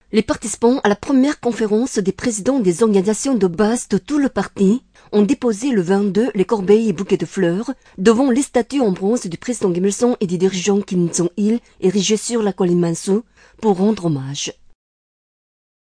Les participants à la première conférence des présidents des organisations de base de tout le parti ont déposé le 22 les corbeilles et bouquets de fleurs devant les statues en bronze du président Kim Il-sung et du dirigeant Kim Jong-il érigées sur la colline Mansu pour rendre hommage.